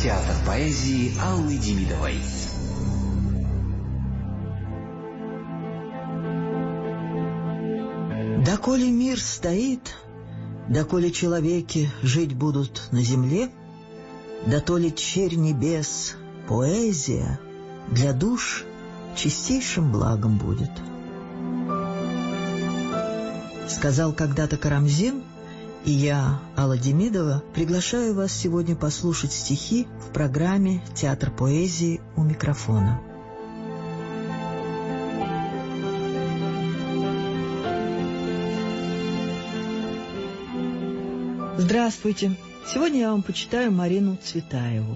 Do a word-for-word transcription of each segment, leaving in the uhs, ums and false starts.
Театр поэзии Аллы Демидовой. Доколе мир стоит, доколе человеки жить будут на земле, дотоле черь небес, поэзия для душ чистейшим благом будет. Сказал когда-то Карамзин, и я, Алла Демидова, приглашаю вас сегодня послушать стихи в программе «Театр поэзии» у микрофона. Здравствуйте! Сегодня я вам почитаю Марину Цветаеву.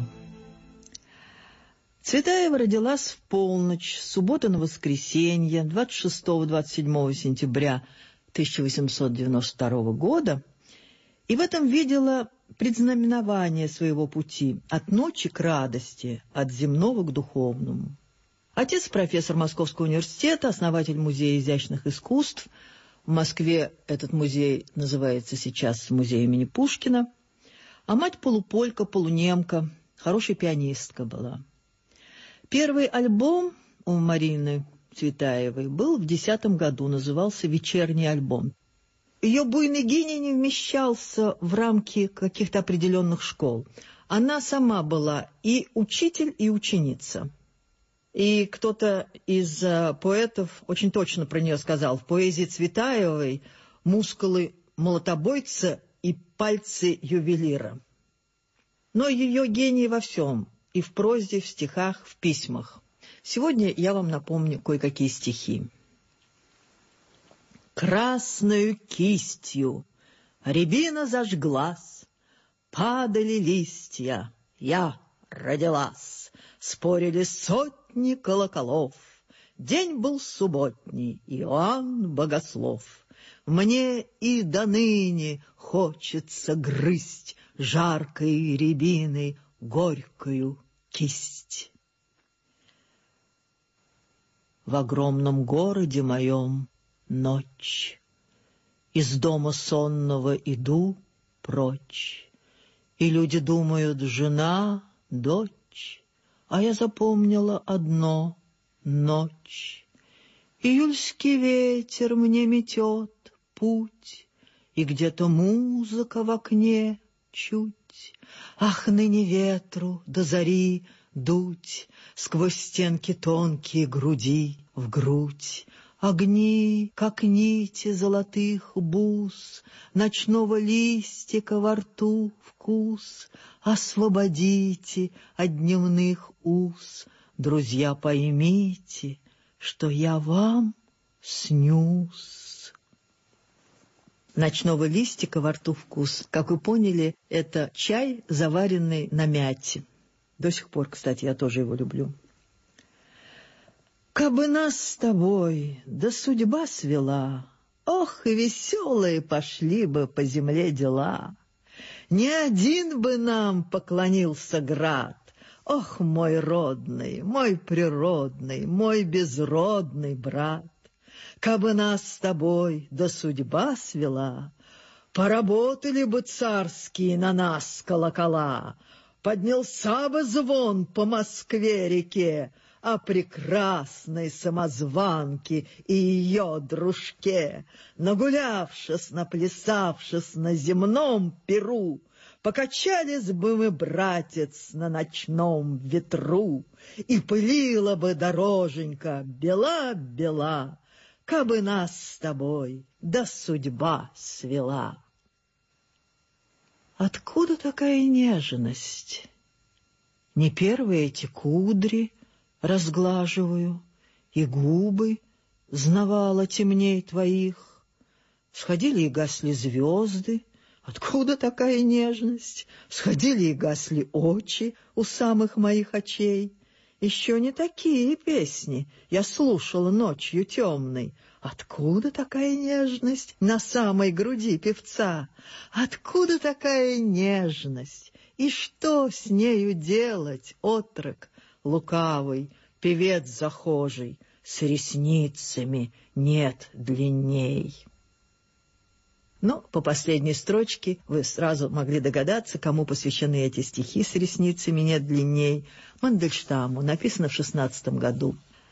Цветаева родилась в полночь, с субботы на воскресенье, двадцать шестого — двадцать седьмого сентября тысяча восемьсот девяносто второго года, и в этом видела предзнаменование своего пути от ночи к радости, от земного к духовному. Отец — профессор Московского университета, основатель Музея изящных искусств. В Москве этот музей называется сейчас музей имени Пушкина. А мать полуполька, полунемка, хорошая пианистка была. Первый альбом у Марины Цветаевой был в десятом году, назывался «Вечерний альбом». Ее буйный гений не вмещался в рамки каких-то определенных школ. Она сама была и учитель, и ученица. И кто-то из uh, поэтов очень точно про нее сказал: в поэзии Цветаевой мускулы молотобойца и пальцы ювелира. Но ее гений во всем, и в прозе, в стихах, в письмах. Сегодня я вам напомню кое-какие стихи. Красною кистью рябина зажглась, падали листья, я родилась. Спорили сотни колоколов, день был субботний, Иоанн Богослов. Мне и до ныне хочется грызть жаркой рябиной горькую кисть. В огромном городе моем ночь, из дома сонного иду прочь, и люди думают: жена, дочь, а я запомнила одно — ночь. Июльский ветер мне метет путь, и где-то музыка в окне чуть. Ах, ныне ветру до зари дуть сквозь стенки тонкие груди в грудь. Огни, как нити золотых бус, ночного листика во рту вкус. Освободите от дневных уз, друзья, поймите, что я вам снюсь. Ночного листика во рту вкус. Как вы поняли, это чай, заваренный на мяте. До сих пор, кстати, я тоже его люблю. Кабы нас с тобой да судьба свела, ох, и веселые пошли бы по земле дела. Не один бы нам поклонился град, ох, мой родный, мой природный, мой безродный брат. Кабы нас с тобой да судьба свела, поработали бы царские на нас колокола, поднялся бы звон по Москве-реке о прекрасной самозванке и ее дружке. Нагулявшись, наплясавшись на земном пиру, покачались бы мы, братец, на ночном ветру, и пылила бы дороженька бела-бела, кабы нас с тобой да судьба свела. Откуда такая нежность? Не первые эти кудри разглаживаю, и губы знавала темней твоих. Сходили и гасли звезды. Откуда такая нежность? Сходили и гасли очи у самых моих очей. Еще не такие песни я слушала ночью темной. Откуда такая нежность на самой груди певца? Откуда такая нежность? И что с нею делать, отрок лукавый, певец захожий, с ресницами нет длинней? Но по последней строчке вы сразу могли догадаться, кому посвящены эти стихи «С ресницами нет длинней». Мандельштаму, написано в шестнадцатом году.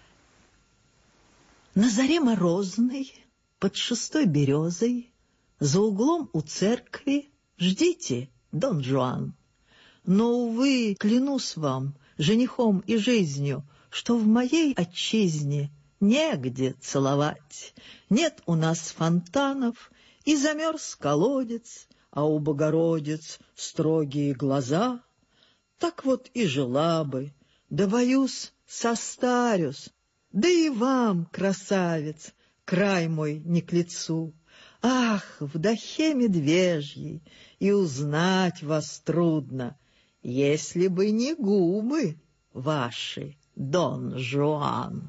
На заре морозной, под шестой березой, за углом у церкви ждите, Дон Жуан. Но, увы, клянусь вам, женихом и жизнью, что в моей отчизне негде целовать. Нет у нас фонтанов, и замерз колодец, а у Богородиц строгие глаза. Так вот и жила бы, да, боюсь, состарюсь. Да и вам, красавец, край мой не к лицу. Ах, в дахе медвежьей, и узнать вас трудно, если бы не губы ваши, Дон Жуан.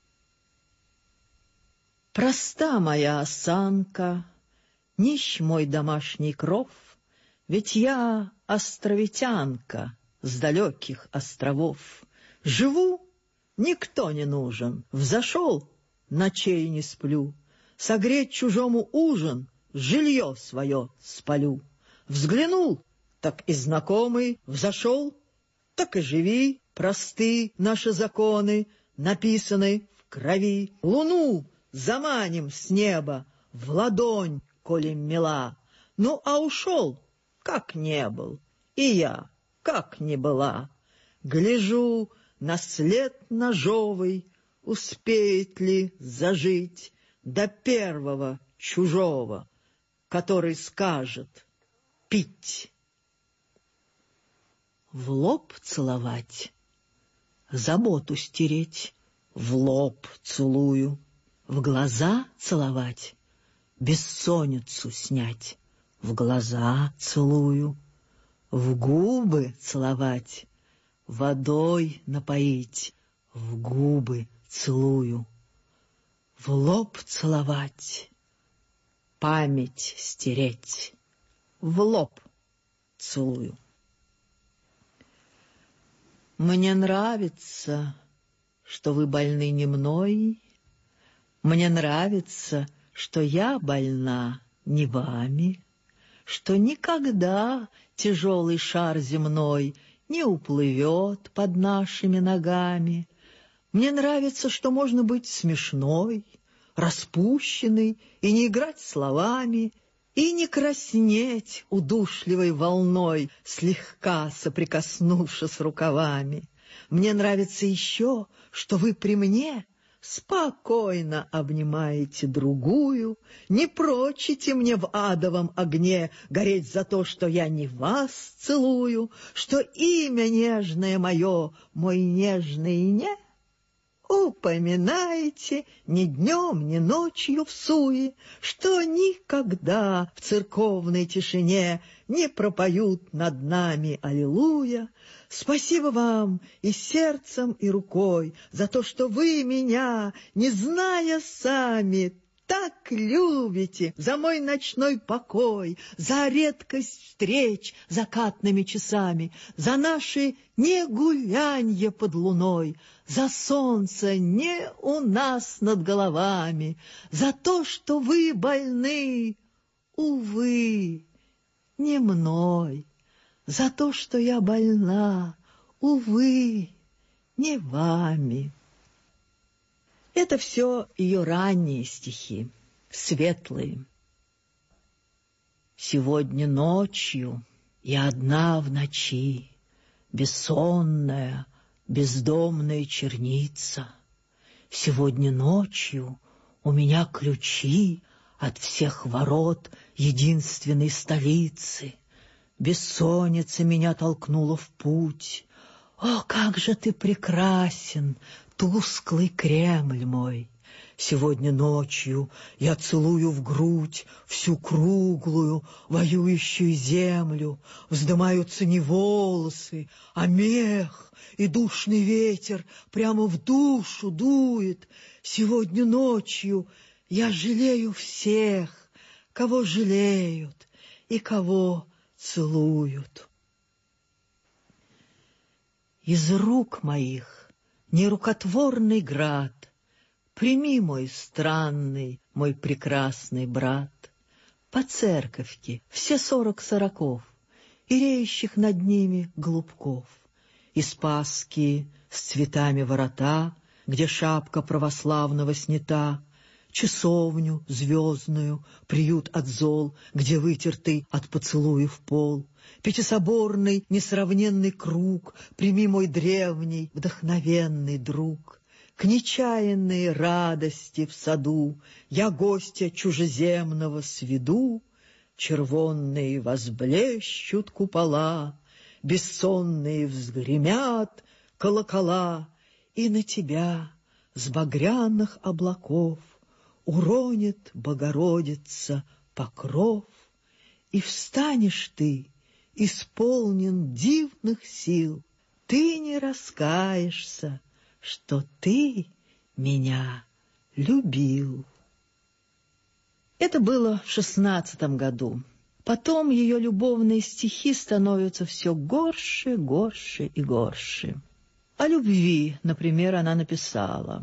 Проста моя осанка, нищ мой домашний кров, ведь я островитянка с далеких островов. Живу, никто не нужен, взошел, ночей не сплю, согреть чужому ужин, жилье свое спалю. Взглянул, так и знакомый, взошел, так и живи, просты наши законы, написаны в крови. Луну заманим с неба в ладонь, коли мила. Ну, а ушел, как не был, и я, как не была. Гляжу на след ножовый, успеет ли зажить до первого чужого, который скажет пить. В лоб целовать, заботу стереть, в лоб целую. В глаза целовать, бессонницу снять, в глаза целую. В губы целовать, водой напоить, в губы целую. В лоб целовать, память стереть, в лоб целую. Мне нравится, что вы больны не мной. Мне нравится, что я больна не вами, что никогда тяжелый шар земной не уплывет под нашими ногами. Мне нравится, что можно быть смешной, распущенной и не играть словами, и не краснеть удушливой волной, слегка соприкоснувшись рукавами. Мне нравится еще, что вы при мне спокойно обнимаете другую, не прочите мне в адовом огне гореть за то, что я не вас целую, что имя нежное мое, мой нежный не упоминаете ни днем, ни ночью в суе, что никогда в церковной тишине не пропоют над нами аллилуйя. Спасибо вам и сердцем, и рукой за то, что вы меня, не зная сами, так любите, за мой ночной покой, за редкость встреч закатными часами, за наши не гулянье под луной, за солнце не у нас над головами, за то, что вы больны, увы, не мной, за то, что я больна, увы, не вами. Это все ее ранние стихи, светлые. Сегодня ночью я одна в ночи, бессонная, бездомная черница. Сегодня ночью у меня ключи от всех ворот единственной столицы. Бессонница меня толкнула в путь. О, как же ты прекрасен, тусклый Кремль мой! Сегодня ночью я целую в грудь всю круглую воюющую землю. Вздымаются не волосы, а мех, и душный ветер прямо в душу дует. Сегодня ночью я жалею всех, кого жалеют и кого целуют. Из рук моих нерукотворный град, прими, мой странный, мой прекрасный брат, по церковке, все сорок сороков, и реющих над ними голубков, и спасские с цветами ворота, где шапка православного снята, часовню звездную, приют от зол, где вытертый от поцелуев пол, пятисоборный несравненный круг, прими, мой древний, вдохновенный друг. К нечаянной радости в саду я гостя чужеземного сведу, червонные возблещут купола, бессонные взгремят колокола, и на тебя с багряных облаков уронит Богородица покров, и встанешь ты, исполнен дивных сил, ты не раскаешься, что ты меня любил. Это было в шестнадцатом году. Потом ее любовные стихи становятся все горше, горше и горше. О любви, например, она написала: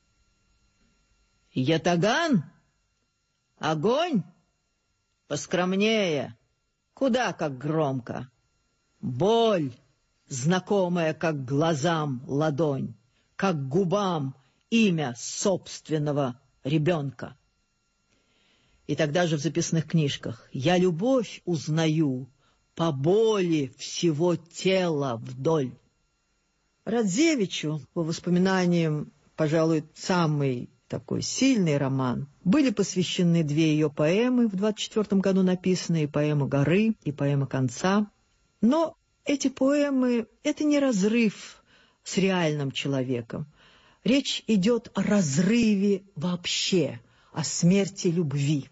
«Ятаган, огонь, поскромнее, куда как громко, боль, знакомая как глазам ладонь, как губам имя собственного ребенка». И тогда же в записных книжках: «Я любовь узнаю по боли всего тела вдоль». Радзевичу, по воспоминаниям, пожалуй, самый такой сильный роман, были посвящены две ее поэмы в двадцать четвёртом году написанные, поэма «Горы» и поэма «Конца». Но эти поэмы — это не разрыв с реальным человеком. Речь идет о разрыве вообще, о смерти любви.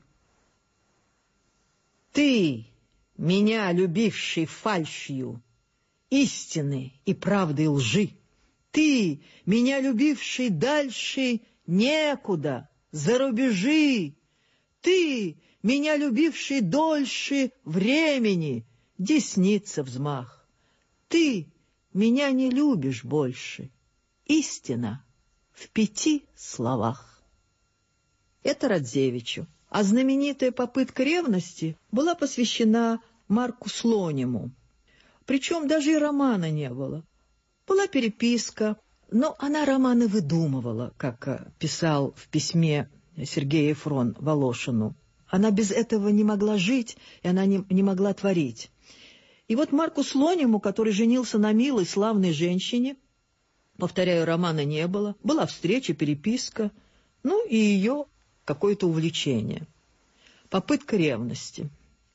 Ты, меня любивший фальшью, истины и правды лжи, ты, меня любивший дальше некуда, за рубежи, ты, меня любивший дольше времени, десница взмах, ты меня не любишь больше, истина в пяти словах. Это Радзевичу. А знаменитая попытка ревности была посвящена Марку Слониму. Причем даже и романа не было. Была переписка, но она романы выдумывала, как писал в письме Сергей Ефрон Волошину. Она без этого не могла жить, и она не, не могла творить. И вот Марку Слониму, который женился на милой, славной женщине, повторяю, романа не было, была встреча, переписка, ну и ее какое-то увлечение. Попытка ревности.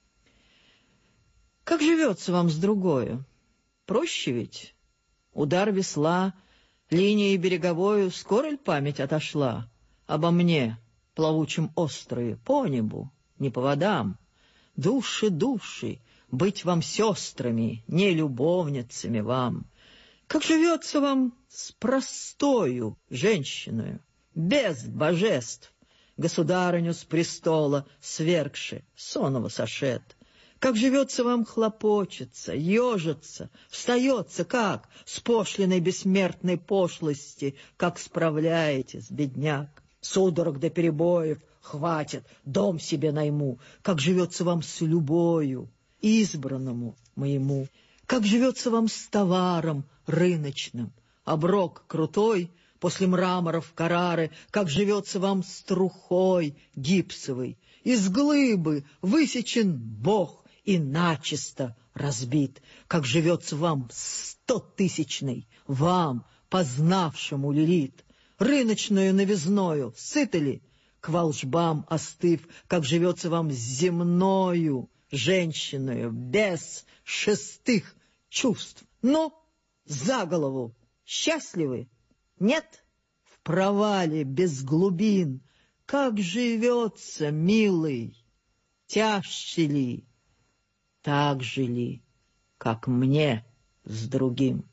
Как живется вам с другою? Проще ведь? Удар весла, линией береговою, скоро ль память отошла? Обо мне, плавучем острове, по небу, не по водам. Души, души, быть вам сестрами, не любовницами вам. Как живется вам с простою женщиною, без божеств, государыню с престола свергши, сонного сошед? Как живется вам хлопочется, ежится, встается, как с пошлиной бессмертной пошлости, как справляетесь, бедняк? Судорог до перебоев хватит, дом себе найму. Как живется вам с любою, избранному моему? Как живется вам с товаром рыночным, оброк крутой после мраморов Каррары? Как живется вам с трухой гипсовой? Из глыбы высечен Бог и начисто разбит. Как живется вам стотысячной, вам, познавшему Лилит? Рыночную новизною сыты ли, к волжбам остыв? Как живется вам с земною женщиною, без шестых чувств? Ну, за голову счастливы? Нет? В провале без глубин как живется, милый? Тяжче ли? Так же ли, как мне с другим?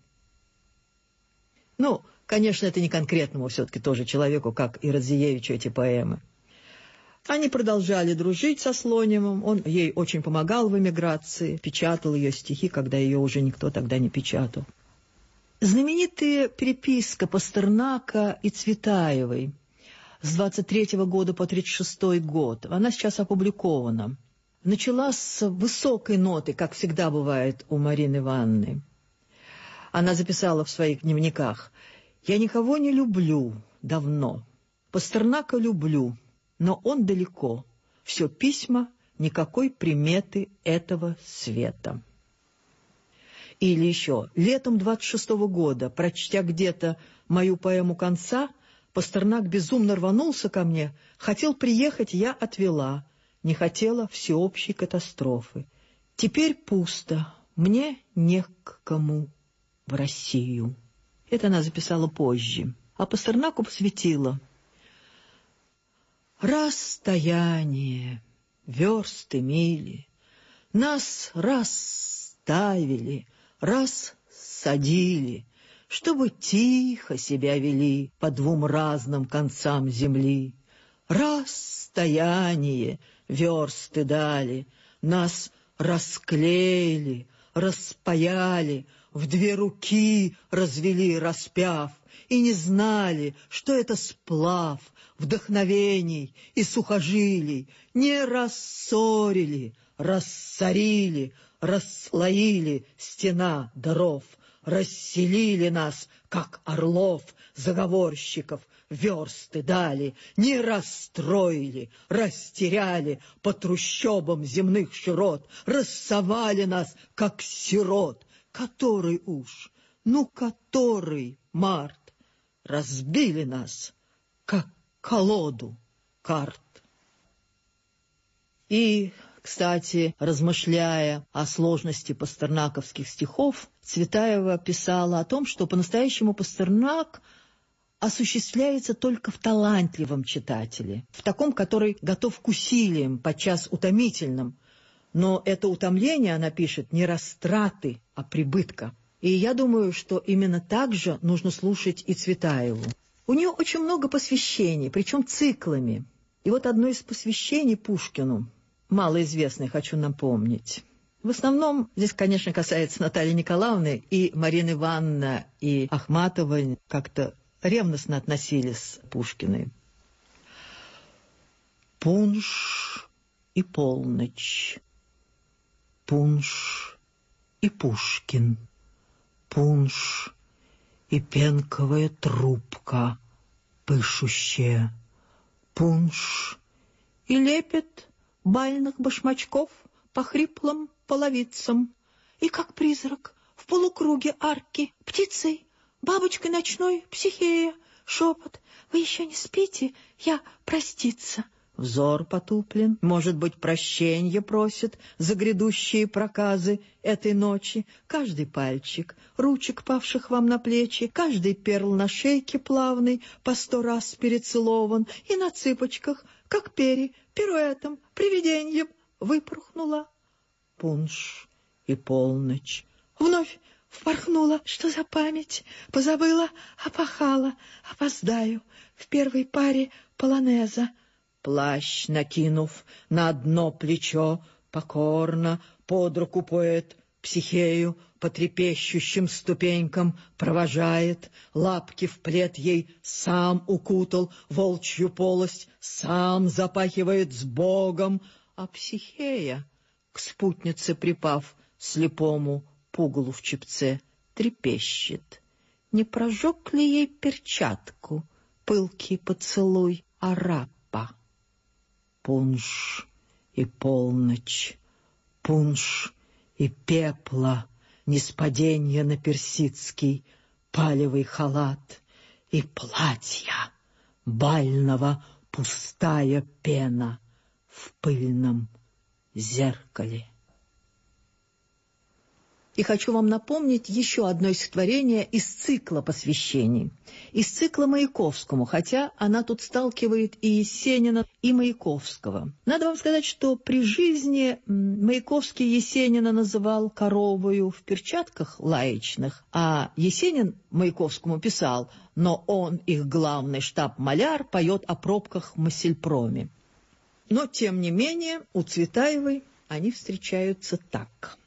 Ну, конечно, это не конкретному все-таки тоже человеку, как и Радзиевичу эти поэмы. Они продолжали дружить со Слонимым, он ей очень помогал в эмиграции, печатал ее стихи, когда ее уже никто тогда не печатал. Знаменитая переписка Пастернака и Цветаевой с двадцать третьего года по тридцать шестой год, она сейчас опубликована. начала с высокой ноты, как всегда бывает у Марины Ивановны. Она записала в своих дневниках: «Я никого не люблю давно, Пастернака люблю, но он далеко, все письма, никакой приметы этого света». Или еще: «Летом двадцать шестого года, прочтя где-то мою поэму «Конца», Пастернак безумно рванулся ко мне, хотел приехать, я отвела, не хотела всеобщей катастрофы. Теперь пусто, мне не к кому в Россию». Это она записала позже, а Пастернаку посвятила: «Расстояние, версты мили, нас расставили, рассадили, чтобы тихо себя вели по двум разным концам земли. Расстояние, версты дали, нас расклеили, распаяли, в две руки развели, распяв, и не знали, что это сплав вдохновений и сухожилий, не рассорили, рассорили, расслоили стена даров, расселили нас, как орлов, заговорщиков, версты дали, не расстроили, растеряли по трущобам земных широт, рассовали нас, как сирот. Который уж, ну который март, разбили нас, как колоду карт». И, кстати, размышляя о сложности пастернаковских стихов, Цветаева писала о том, что по-настоящему Пастернак осуществляется только в талантливом читателе, в таком, который готов к усилиям, подчас утомительным. Но это утомление, она пишет, не растраты, а прибытка. И я думаю, что именно так же нужно слушать и Цветаеву. У нее очень много посвящений, причем циклами. И вот одно из посвящений Пушкину, малоизвестное, хочу напомнить. В основном здесь, конечно, касается Натальи Николаевны, и Марина Ивановна, и Ахматова как-то ревностно относились к Пушкиной. Пунш и полночь, пунш и Пушкин, пунш и пенковая трубка пышущая, пунш и лепет бальных башмачков по хриплым половицам, и как призрак в полукруге арки птицей, бабочкой ночной Психея, шепот: «Вы еще не спите? Я проститься». Взор потуплен, может быть, прощенье просит за грядущие проказы этой ночи. Каждый пальчик, ручек, павших вам на плечи, каждый перл на шейке плавный, по сто раз перецелован, и на цыпочках, как пери, пируэтом, привиденьем выпорхнула. Пунш и полночь. Вновь впорхнула, что за память, позабыла, опахала, опоздаю в первой паре полонеза. Плащ накинув на одно плечо, покорно под руку поэт Психею по трепещущим ступенькам провожает, лапки в плед ей сам укутал, волчью полость сам запахивает с Богом, а Психея, к спутнице припав, слепому пугалу в чепце, трепещет. Не прожег ли ей перчатку пылкий поцелуй арапа? Пунш и полночь, пунш и пепла, ниспаденье на персидский палевый халат, и платья бального пустая пена в пыльном зеркале. И хочу вам напомнить еще одно стихотворение из цикла посвящений, из цикла Маяковскому, хотя она тут сталкивает и Есенина, и Маяковского. Надо вам сказать, что при жизни Маяковский Есенина называл коровою в перчатках лаечных, а Есенин Маяковскому писал: «Но он, их главный штаб-маляр, поет о пробках в Моссельпроме». Но, тем не менее, у Цветаевой они встречаются так.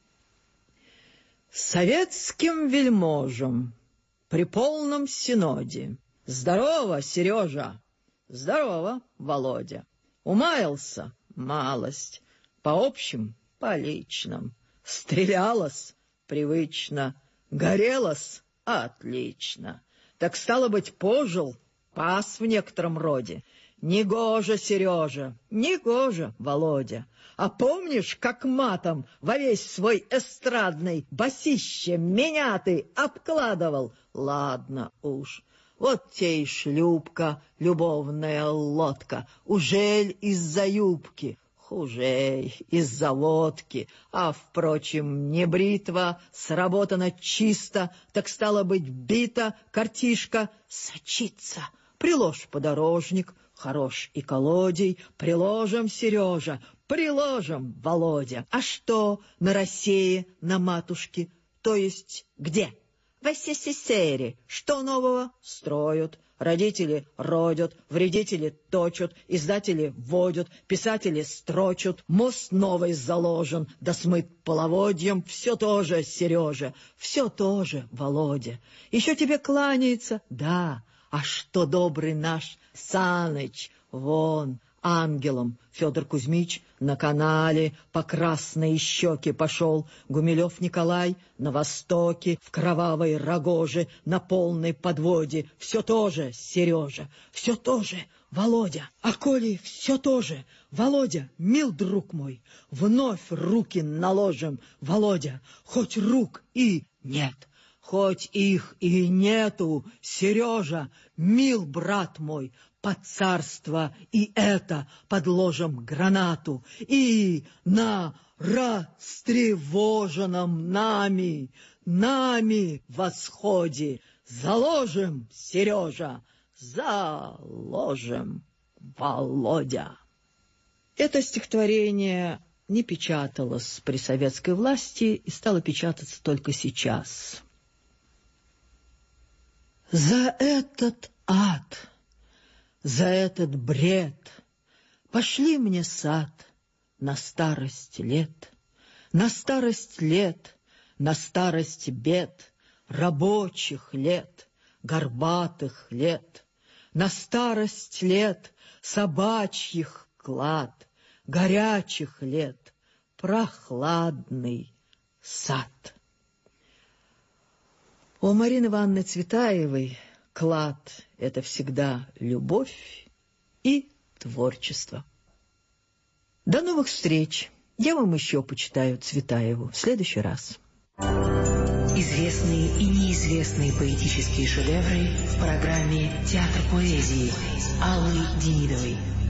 Советским вельможам при полном синоде: здорово, Сережа, здорово, Володя. Умаялся? Малость. По общим, по личным. Стрелялась привычно, горелась отлично. Так, стало быть, пожил, пас в некотором роде. Негоже, Сережа, негоже, Володя. А помнишь, как матом во весь свой эстрадный басище меня ты обкладывал? Ладно уж, вот те и шлюпка, любовная лодка. Ужель из-за юбки? Хужей, из-за водки. А, впрочем, не бритва, сработана чисто, так стало быть, бита картишка сочится. Приложь подорожник, хорош и колодей, приложим, Сережа, приложим, Володя. А что на России, на матушке, то есть где? В СССР что нового? Строят, родители родят, вредители точат, издатели вводят, писатели строчат, мост новый заложен, да смыт половодьем, все тоже, Сережа, все тоже, Володя. Еще тебе кланяется, да. А что добрый наш Саныч, вон, ангелом, Федор Кузьмич на канале по красной щеке пошел, Гумилев Николай на востоке, в кровавой рогоже, на полной подводе, все тоже, Сережа, все тоже, Володя. А коли все тоже, Володя, мил друг мой, вновь руки наложим, Володя, хоть рук и нет. Хоть их и нету, Сережа, мил брат мой, под царство и это подложим гранату, и на растревоженном нами, нами восходе заложим, Сережа, заложим, Володя. Это стихотворение не печаталось при советской власти и стало печататься только сейчас. За этот ад, за этот бред пошли мне сад на старость лет, на старость лет, на старость бед, рабочих лет, горбатых лет, на старость лет собачьих клад, горячих лет, прохладный сад. У Марины Ивановны Цветаевой клад — это всегда любовь и творчество. До новых встреч! Я вам еще почитаю Цветаеву в следующий раз. Известные и неизвестные поэтические шедевры в программе «Театр поэзии» Аллы Демидовой.